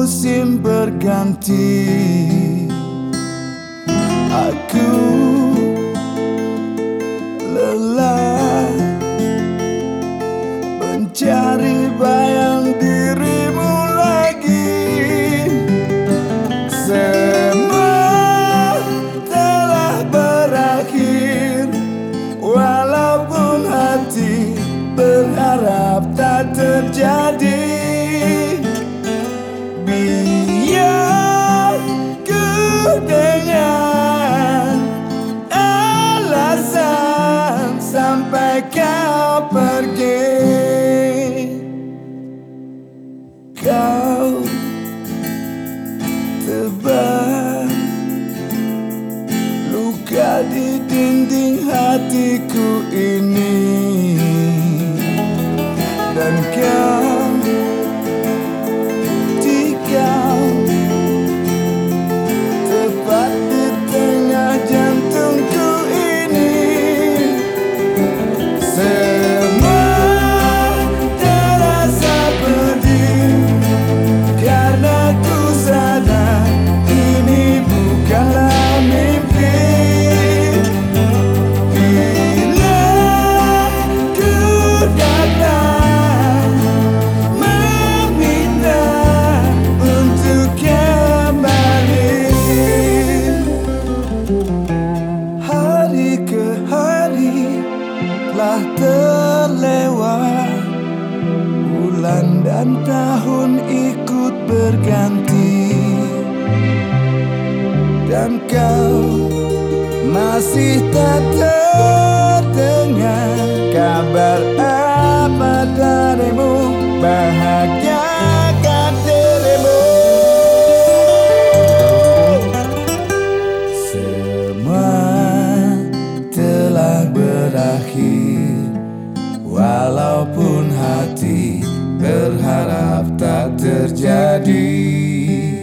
musim berganti, aku lelah mencari bayang dirimu lagi. Semua telah berakhir, walaupun hati berharap tak terjadi. Biar ku dengan alasan sampai kau pergi. Kau tebas luka di dinding hatiku ini, dan kau tepat di tengah jantungku ini. Semua terasa pedih karena ku sadar ini bukanlah mimpi. Bila ku datang meminta untuk kembali, hari ke hari telah terlewat, bulan dan tahun ikut berganti, dan kau masih tak terdengar kabar apa darimu. Bahagiakan dirimu. Semua telah berakhir, walaupun hati berharap tak terjadi.